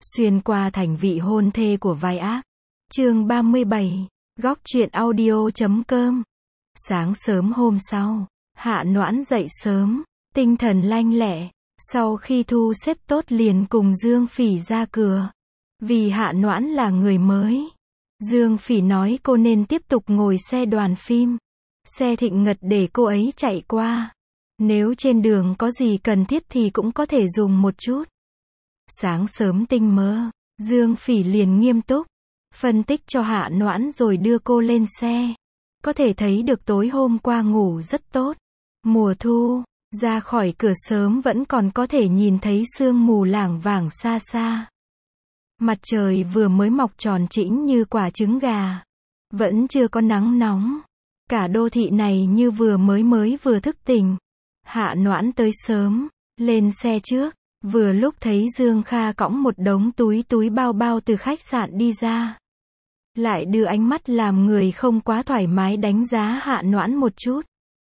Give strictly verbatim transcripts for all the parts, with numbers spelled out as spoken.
Xuyên qua thành vị hôn thê của vai ác. Chương ba mươi bảy, góc truyện audio chấm com. Sáng sớm hôm sau, Hạ Noãn dậy sớm, tinh thần lanh lẹ, sau khi thu xếp tốt liền cùng Dương Phỉ ra cửa. Vì Hạ Noãn là người mới, Dương Phỉ nói cô nên tiếp tục ngồi xe đoàn phim, xe Thịnh Ngật để cô ấy chạy qua. Nếu trên đường có gì cần thiết thì cũng có thể dùng một chút. Sáng sớm tinh mơ, Dương Phỉ liền nghiêm túc phân tích cho Hạ Noãn rồi đưa cô lên xe. Có thể thấy được tối hôm qua ngủ rất tốt. Mùa thu, ra khỏi cửa sớm vẫn còn có thể nhìn thấy sương mù lảng vảng xa xa. Mặt trời vừa mới mọc tròn trĩnh như quả trứng gà. Vẫn chưa có nắng nóng. Cả đô thị này như vừa mới mới vừa thức tỉnh. Hạ Noãn tới sớm, lên xe trước. Vừa lúc thấy Dương Kha cõng một đống túi túi bao bao từ khách sạn đi ra. Lại đưa ánh mắt làm người không quá thoải mái đánh giá Hạ Noãn một chút.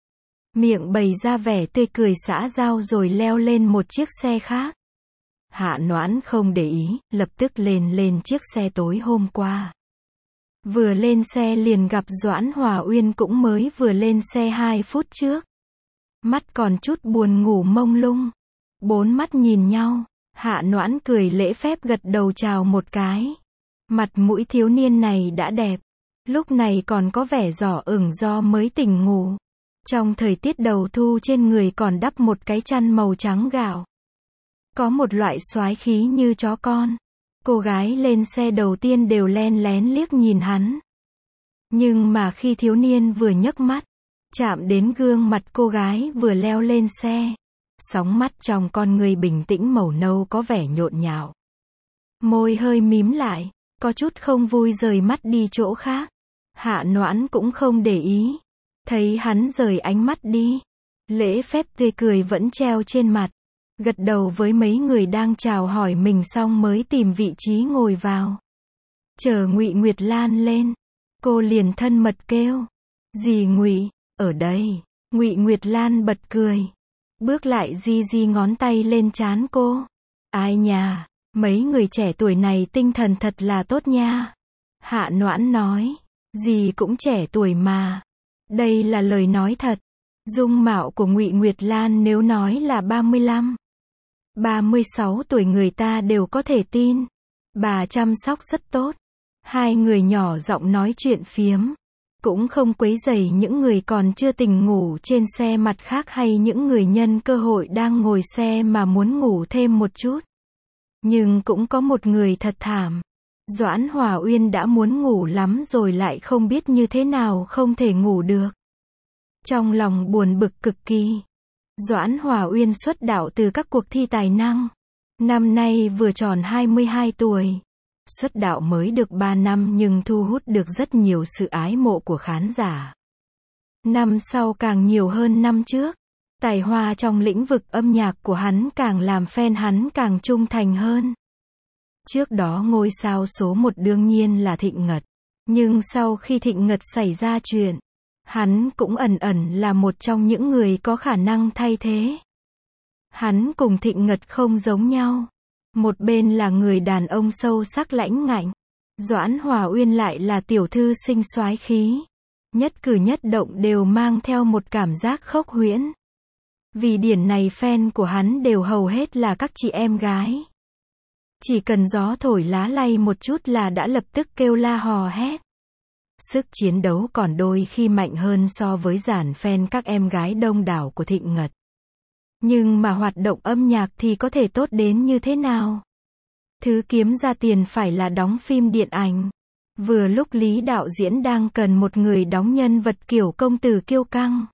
Miệng bày ra vẻ tươi cười xã giao rồi leo lên một chiếc xe khác. Hạ Noãn không để ý, lập tức lên lên chiếc xe tối hôm qua. Vừa lên xe liền gặp Doãn Hòa Uyên cũng mới vừa lên xe hai phút trước. Mắt còn chút buồn ngủ mông lung. Bốn mắt nhìn nhau, Hạ Noãn cười lễ phép gật đầu chào một cái. Mặt mũi thiếu niên này đã đẹp, lúc này còn có vẻ giỏ ửng do mới tỉnh ngủ. Trong thời tiết đầu thu trên người còn đắp một cái chăn màu trắng gạo. Có một loại soái khí như chó con. Cô gái lên xe đầu tiên đều len lén liếc nhìn hắn. Nhưng mà khi thiếu niên vừa nhấc mắt, chạm đến gương mặt cô gái vừa leo lên xe. Sóng mắt trong con người bình tĩnh màu nâu có vẻ nhộn nhạo. Môi hơi mím lại, có chút không vui rời mắt đi chỗ khác. Hạ Noãn cũng không để ý. Thấy hắn rời ánh mắt đi. Lễ phép tươi cười vẫn treo trên mặt. Gật đầu với mấy người đang chào hỏi mình xong mới tìm vị trí ngồi vào. Chờ Ngụy Nguyệt Lan lên. Cô liền thân mật kêu. Dì Ngụy, ở đây. Ngụy Nguyệt Lan bật cười. Bước lại di di ngón tay lên trán cô. Ai nhà, mấy người trẻ tuổi này tinh thần thật là tốt nha. Hạ Noãn nói. Dì cũng trẻ tuổi mà. Đây là lời nói thật. Dung mạo của Ngụy Nguyệt Lan nếu nói là ba mươi lăm, ba mươi sáu tuổi người ta đều có thể tin. Bà chăm sóc rất tốt. Hai người nhỏ giọng nói chuyện phiếm. Cũng không quấy rầy những người còn chưa tỉnh ngủ trên xe mặt khác hay những người nhân cơ hội đang ngồi xe mà muốn ngủ thêm một chút. Nhưng cũng có một người thật thảm. Doãn Hòa Uyên đã muốn ngủ lắm rồi lại không biết như thế nào không thể ngủ được. Trong lòng buồn bực cực kỳ. Doãn Hòa Uyên xuất đạo từ các cuộc thi tài năng. Năm nay vừa tròn hai mươi hai tuổi. Xuất đạo mới được ba năm nhưng thu hút được rất nhiều sự ái mộ của khán giả. Năm sau càng nhiều hơn năm trước. Tài hoa trong lĩnh vực âm nhạc của hắn càng làm fan hắn càng trung thành hơn. Trước đó ngôi sao số một đương nhiên là Thịnh Ngật. Nhưng sau khi Thịnh Ngật xảy ra chuyện, hắn cũng ẩn ẩn là một trong những người có khả năng thay thế. Hắn cùng Thịnh Ngật không giống nhau. Một bên là người đàn ông sâu sắc lãnh ngạnh. Doãn Hòa Uyên lại là tiểu thư xinh soái khí. Nhất cử nhất động đều mang theo một cảm giác khốc huyễn. Vì điển này fan của hắn đều hầu hết là các chị em gái. Chỉ cần gió thổi lá lay một chút là đã lập tức kêu la hò hét. Sức chiến đấu còn đôi khi mạnh hơn so với dàn fan các em gái đông đảo của Thịnh Ngật. Nhưng mà hoạt động âm nhạc thì có thể tốt đến như thế nào? Thứ kiếm ra tiền phải là đóng phim điện ảnh. Vừa lúc Lý đạo diễn đang cần một người đóng nhân vật kiểu công tử kiêu căng.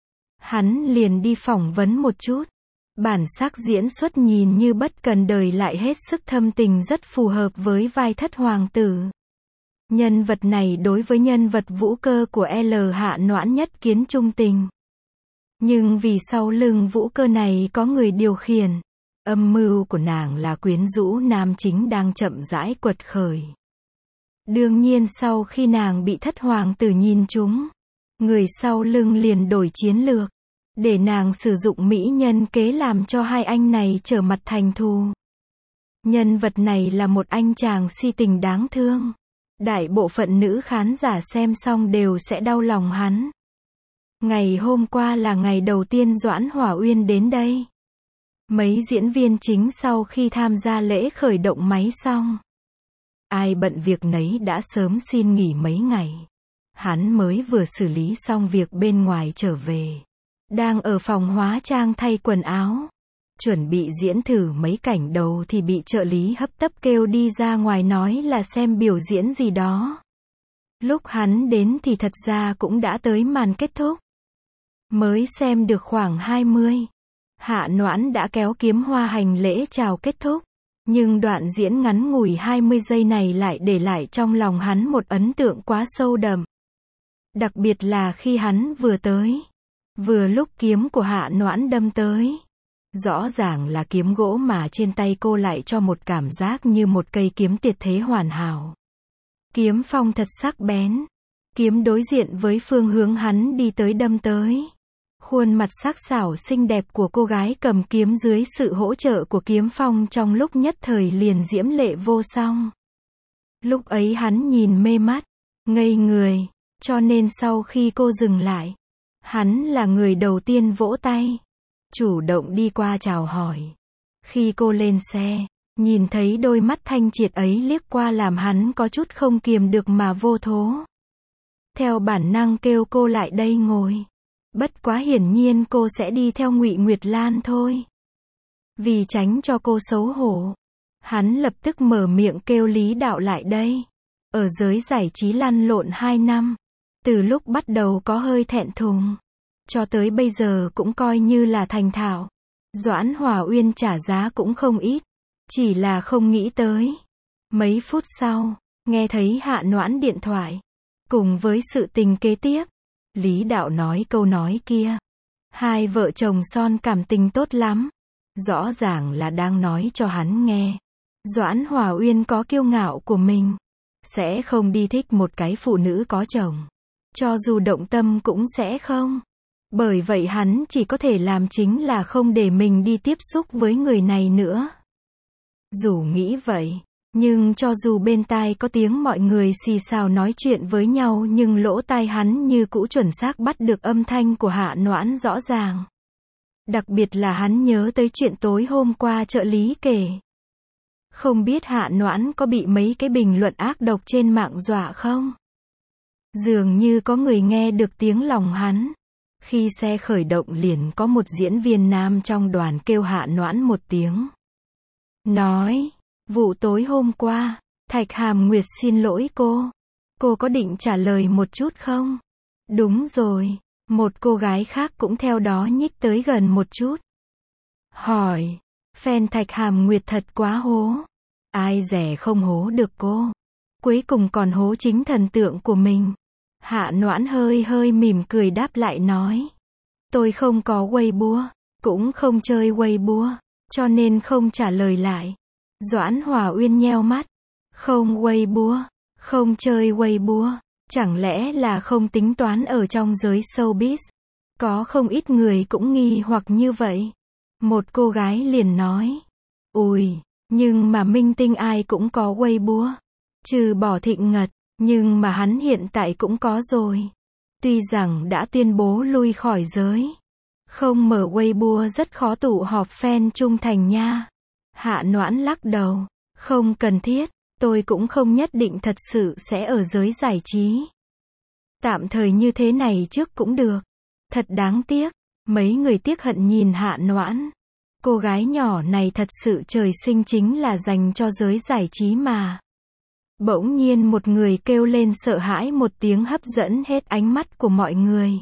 Hắn liền đi phỏng vấn một chút. Bản sắc diễn xuất nhìn như bất cần đời lại hết sức thâm tình rất phù hợp với vai thất hoàng tử. Nhân vật này đối với nhân vật Vũ Cơ của L Hạ Noãn nhất kiến trung tình. Nhưng vì sau lưng Vũ Cơ này có người điều khiển. Âm mưu của nàng là quyến rũ nam chính đang chậm rãi quật khởi. Đương nhiên sau khi nàng bị thất hoàng tử nhìn trúng, người sau lưng liền đổi chiến lược. Để nàng sử dụng mỹ nhân kế làm cho hai anh này trở mặt thành thù. Nhân vật này là một anh chàng si tình đáng thương. Đại bộ phận nữ khán giả xem xong đều sẽ đau lòng hắn. Ngày hôm qua là ngày đầu tiên Doãn Hỏa Uyên đến đây. Mấy diễn viên chính sau khi tham gia lễ khởi động máy xong, ai bận việc nấy đã sớm xin nghỉ mấy ngày. Hắn mới vừa xử lý xong việc bên ngoài trở về. Đang ở phòng hóa trang thay quần áo. Chuẩn bị diễn thử mấy cảnh đầu thì bị trợ lý hấp tấp kêu đi ra ngoài nói là xem biểu diễn gì đó. Lúc hắn đến thì thật ra cũng đã tới màn kết thúc. Mới xem được khoảng hai mươi. Hạ Noãn đã kéo kiếm hoa hành lễ chào kết thúc. Nhưng đoạn diễn ngắn ngủi hai mươi giây này lại để lại trong lòng hắn một ấn tượng quá sâu đậm. Đặc biệt là khi hắn vừa tới. Vừa lúc kiếm của Hạ Noãn đâm tới. Rõ ràng là kiếm gỗ mà trên tay cô lại cho một cảm giác như một cây kiếm tuyệt thế hoàn hảo. Kiếm phong thật sắc bén. Kiếm đối diện với phương hướng hắn đi tới đâm tới. Khuôn mặt sắc sảo xinh đẹp của cô gái cầm kiếm dưới sự hỗ trợ của kiếm phong trong lúc nhất thời liền diễm lệ vô song. Lúc ấy hắn nhìn mê mắt, ngây người, cho nên sau khi cô dừng lại, hắn là người đầu tiên vỗ tay, chủ động đi qua chào hỏi. Khi cô lên xe, nhìn thấy đôi mắt thanh triệt ấy liếc qua làm hắn có chút không kiềm được mà vô thố. Theo bản năng kêu cô lại đây ngồi. Bất quá hiển nhiên cô sẽ đi theo Ngụy Nguyệt Lan thôi. Vì tránh cho cô xấu hổ, hắn lập tức mở miệng kêu Lý Đạo lại đây. Ở giới giải trí lăn lộn hai năm, từ lúc bắt đầu có hơi thẹn thùng, cho tới bây giờ cũng coi như là thành thạo. Doãn Hỏa Uyên trả giá cũng không ít, chỉ là không nghĩ tới. Mấy phút sau, nghe thấy Hạ Noãn điện thoại, cùng với sự tình kế tiếp. Lý Đạo nói câu nói kia. Hai vợ chồng son cảm tình tốt lắm. Rõ ràng là đang nói cho hắn nghe. Doãn Hỏa Uyên có kiêu ngạo của mình. Sẽ không đi thích một cái phụ nữ có chồng. Cho dù động tâm cũng sẽ không. Bởi vậy hắn chỉ có thể làm chính là không để mình đi tiếp xúc với người này nữa. Dù nghĩ vậy, nhưng cho dù bên tai có tiếng mọi người xì xào nói chuyện với nhau nhưng lỗ tai hắn như cũ chuẩn xác bắt được âm thanh của Hạ Noãn rõ ràng. Đặc biệt là hắn nhớ tới chuyện tối hôm qua trợ lý kể. Không biết Hạ Noãn có bị mấy cái bình luận ác độc trên mạng dọa không? Dường như có người nghe được tiếng lòng hắn. Khi xe khởi động liền có một diễn viên nam trong đoàn kêu Hạ Noãn một tiếng. Nói, vụ tối hôm qua, Thạch Hàm Nguyệt xin lỗi cô. Cô có định trả lời một chút không? Đúng rồi, một cô gái khác cũng theo đó nhích tới gần một chút. Hỏi, fan Thạch Hàm Nguyệt thật quá hố. Ai dè không hố được cô. Cuối cùng còn hố chính thần tượng của mình. Hạ Noãn hơi hơi mỉm cười đáp lại nói. Tôi không có Weibo, cũng không chơi Weibo, cho nên không trả lời lại. Doãn Hỏa Uyên nheo mắt. Không Weibo, không chơi Weibo, chẳng lẽ là không tính toán ở trong giới showbiz? Có không ít người cũng nghi hoặc như vậy. Một cô gái liền nói. Ui, nhưng mà minh tinh ai cũng có Weibo. Trừ bỏ Thịnh Ngật, nhưng mà hắn hiện tại cũng có rồi. Tuy rằng đã tuyên bố lui khỏi giới. Không mở Weibo rất khó tụ họp fan trung thành nha. Hạ Noãn lắc đầu. Không cần thiết, tôi cũng không nhất định thật sự sẽ ở giới giải trí. Tạm thời như thế này trước cũng được. Thật đáng tiếc, mấy người tiếc hận nhìn Hạ Noãn. Cô gái nhỏ này thật sự trời sinh chính là dành cho giới giải trí mà. Bỗng nhiên một người kêu lên sợ hãi một tiếng hấp dẫn hết ánh mắt của mọi người.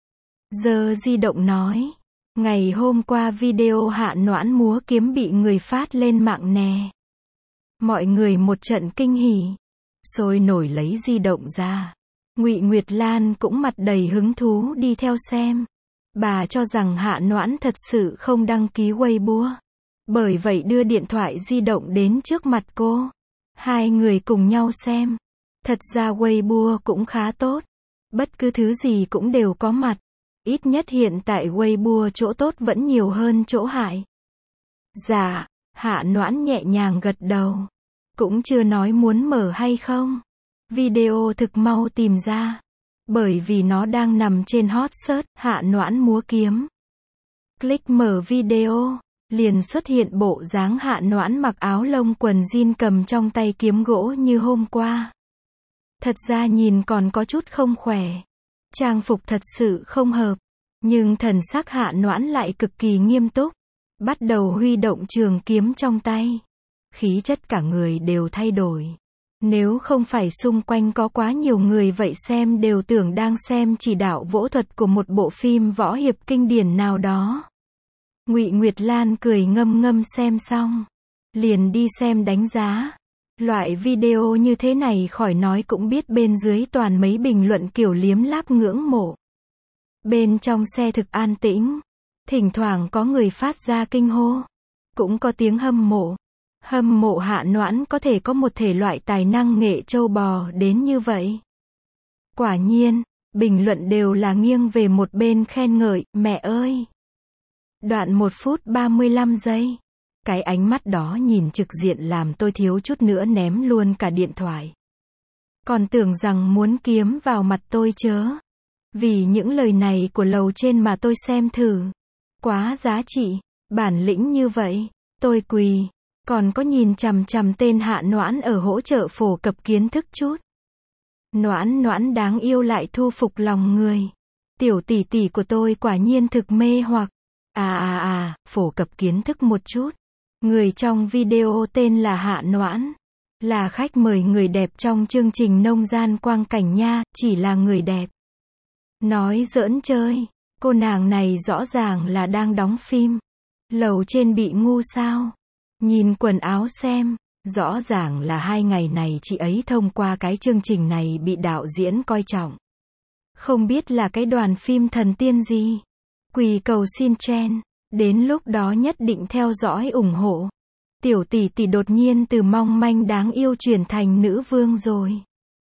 Giờ di động nói. Ngày hôm qua video Hạ Noãn múa kiếm bị người phát lên mạng nè. Mọi người một trận kinh hỉ. Sôi nổi lấy di động ra. Ngụy Nguyệt Lan cũng mặt đầy hứng thú đi theo xem. Bà cho rằng Hạ Noãn thật sự không đăng ký Weibo. Bởi vậy đưa điện thoại di động đến trước mặt cô. Hai người cùng nhau xem. Thật ra Weibo cũng khá tốt. Bất cứ thứ gì cũng đều có mặt. Ít nhất hiện tại Weibo chỗ tốt vẫn nhiều hơn chỗ hại. Dạ, Hạ Noãn nhẹ nhàng gật đầu. Cũng chưa nói muốn mở hay không. Video thực mau tìm ra. Bởi vì nó đang nằm trên hot search, Hạ Noãn múa kiếm. Click mở video. Liền xuất hiện bộ dáng Hạ Noãn mặc áo lông quần jean cầm trong tay kiếm gỗ như hôm qua. Thật ra nhìn còn có chút không khỏe. Trang phục thật sự không hợp. Nhưng thần sắc Hạ Noãn lại cực kỳ nghiêm túc. Bắt đầu huy động trường kiếm trong tay. Khí chất cả người đều thay đổi. Nếu không phải xung quanh có quá nhiều người vậy xem đều tưởng đang xem chỉ đạo võ thuật của một bộ phim võ hiệp kinh điển nào đó. Ngụy Nguyệt Lan cười ngâm ngâm xem xong. Liền đi xem đánh giá. Loại video như thế này khỏi nói cũng biết bên dưới toàn mấy bình luận kiểu liếm láp ngưỡng mộ. Bên trong xe thực an tĩnh. Thỉnh thoảng có người phát ra kinh hô. Cũng có tiếng hâm mộ. Hâm mộ Hạ Noãn có thể có một thể loại tài năng nghệ châu bò đến như vậy. Quả nhiên, bình luận đều là nghiêng về một bên khen ngợi, mẹ ơi. Đoạn một phút ba mươi lăm giây. Cái ánh mắt đó nhìn trực diện làm tôi thiếu chút nữa ném luôn cả điện thoại. Còn tưởng rằng muốn kiếm vào mặt tôi chớ. Vì những lời này của lầu trên mà tôi xem thử. Quá giá trị, bản lĩnh như vậy, tôi quỳ. Còn có nhìn chằm chằm tên Hạ Noãn ở hỗ trợ phổ cập kiến thức chút. Noãn Noãn đáng yêu lại thu phục lòng người. Tiểu tỷ tỷ của tôi quả nhiên thực mê hoặc. À à à, phổ cập kiến thức một chút. Người trong video tên là Hạ Noãn. Là khách mời người đẹp trong chương trình Nông Gian Quang Cảnh nha, chỉ là người đẹp. Nói giỡn chơi, cô nàng này rõ ràng là đang đóng phim. Lầu trên bị ngu sao? Nhìn quần áo xem, rõ ràng là hai ngày này chị ấy thông qua cái chương trình này bị đạo diễn coi trọng. Không biết là cái đoàn phim thần tiên gì. Quỳ cầu xin Chen, đến lúc đó nhất định theo dõi ủng hộ. Tiểu tỷ tỷ đột nhiên từ mong manh đáng yêu chuyển thành nữ vương rồi.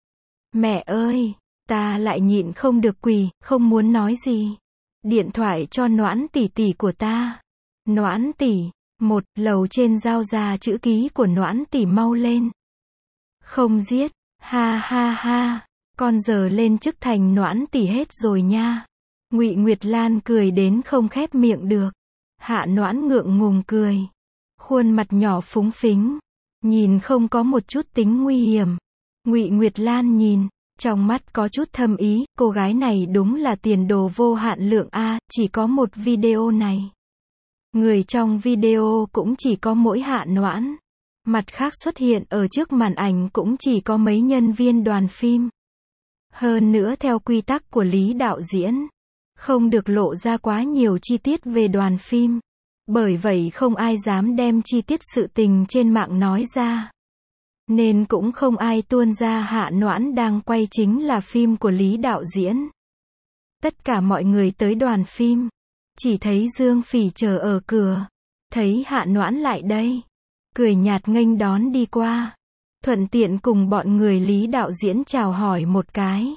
Mẹ ơi, ta lại nhịn không được quỳ, không muốn nói gì. Điện thoại cho Noãn tỷ tỷ của ta. Noãn tỷ. Một, lầu trên giao ra chữ ký của Noãn tỷ mau lên. Không giết, ha ha ha, con giờ lên chức thành Noãn tỷ hết rồi nha. Ngụy Nguyệt Lan cười đến không khép miệng được. Hạ Noãn ngượng ngùng cười. Khuôn mặt nhỏ phúng phính, nhìn không có một chút tính nguy hiểm. Ngụy Nguyệt Lan nhìn, trong mắt có chút thâm ý, cô gái này đúng là tiền đồ vô hạn lượng a, chỉ có một video này. Người trong video cũng chỉ có mỗi Hạ Noãn. Mặt khác xuất hiện ở trước màn ảnh cũng chỉ có mấy nhân viên đoàn phim. Hơn nữa theo quy tắc của Lý đạo diễn, không được lộ ra quá nhiều chi tiết về đoàn phim. Bởi vậy không ai dám đem chi tiết sự tình trên mạng nói ra. Nên cũng không ai tuôn ra Hạ Noãn đang quay chính là phim của Lý đạo diễn. Tất cả mọi người tới đoàn phim. Chỉ thấy Dương Phỉ chờ ở cửa. Thấy Hạ Noãn lại đây. Cười nhạt nghênh đón đi qua. Thuận tiện cùng bọn người Lý đạo diễn chào hỏi một cái.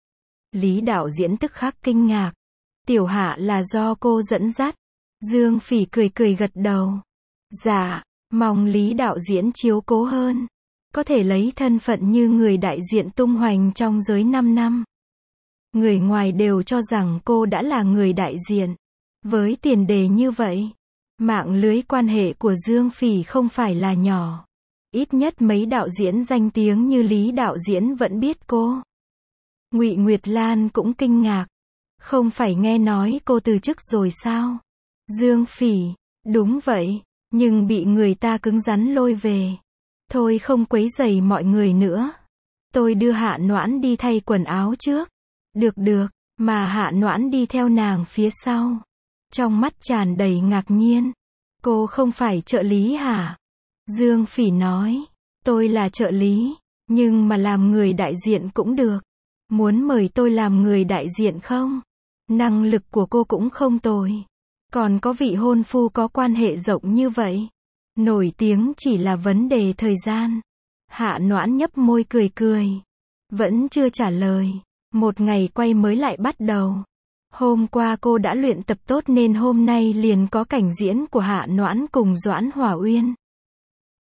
Lý đạo diễn tức khắc kinh ngạc. Tiểu Hạ là do cô dẫn dắt. Dương Phỉ cười cười gật đầu. Dạ, mong Lý đạo diễn chiếu cố hơn. Có thể lấy thân phận như người đại diện tung hoành trong giới năm năm. Người ngoài đều cho rằng cô đã là người đại diện. Với tiền đề như vậy, mạng lưới quan hệ của Dương Phỉ không phải là nhỏ. Ít nhất mấy đạo diễn danh tiếng như Lý đạo diễn vẫn biết cô. Ngụy Nguyệt Lan cũng kinh ngạc. Không phải nghe nói cô từ chức rồi sao? Dương Phỉ, đúng vậy, nhưng bị người ta cứng rắn lôi về. Thôi không quấy rầy mọi người nữa. Tôi đưa Hạ Noãn đi thay quần áo trước. Được được, mà Hạ Noãn đi theo nàng phía sau. Trong mắt tràn đầy ngạc nhiên. Cô không phải trợ lý hả? Dương Phỉ nói. Tôi là trợ lý, nhưng mà làm người đại diện cũng được. Muốn mời tôi làm người đại diện không? Năng lực của cô cũng không tồi. Còn có vị hôn phu có quan hệ rộng như vậy. Nổi tiếng chỉ là vấn đề thời gian. Hạ Noãn nhấp môi cười cười. Vẫn chưa trả lời. Một ngày quay mới lại bắt đầu. Hôm qua cô đã luyện tập tốt nên hôm nay liền có cảnh diễn của Hạ Noãn cùng Doãn Hỏa Uyên.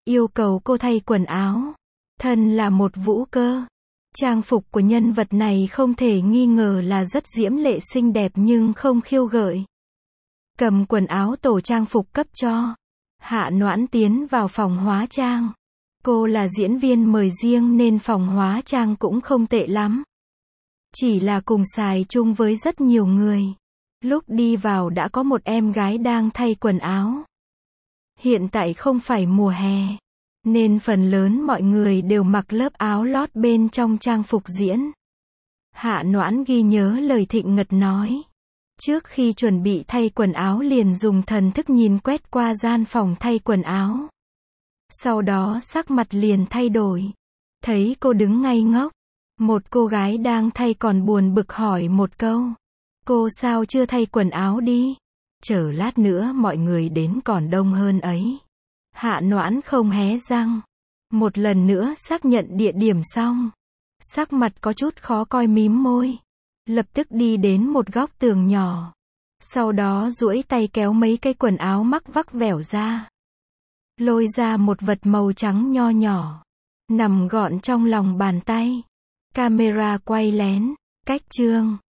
yêu cầu cô thay quần áo. Thân là một vũ cơ. Trang phục của nhân vật này không thể nghi ngờ là rất diễm lệ xinh đẹp nhưng không khiêu gợi. Cầm quần áo tổ trang phục cấp cho. Hạ Noãn tiến vào phòng hóa trang. Cô là diễn viên mời riêng nên phòng hóa trang cũng không tệ lắm. Chỉ là cùng xài chung với rất nhiều người. Lúc đi vào đã có một em gái đang thay quần áo. Hiện tại không phải mùa hè, nên phần lớn mọi người đều mặc lớp áo lót bên trong trang phục diễn. Hạ Noãn ghi nhớ lời Thịnh Ngật nói. Trước khi chuẩn bị thay quần áo liền dùng thần thức nhìn quét qua gian phòng thay quần áo. Sau đó sắc mặt liền thay đổi. Thấy cô đứng ngây ngốc. Một cô gái đang thay còn buồn bực hỏi một câu. Cô sao chưa thay quần áo đi? Chờ lát nữa mọi người đến còn đông hơn ấy. Hạ Noãn không hé răng. Một lần nữa xác nhận địa điểm xong. Sắc mặt có chút khó coi mím môi. Lập tức đi đến một góc tường nhỏ. Sau đó duỗi tay kéo mấy cái quần áo mắc vắc vẻo ra. Lôi ra một vật màu trắng nho nhỏ. Nằm gọn trong lòng bàn tay. Camera quay lén. Cách chương.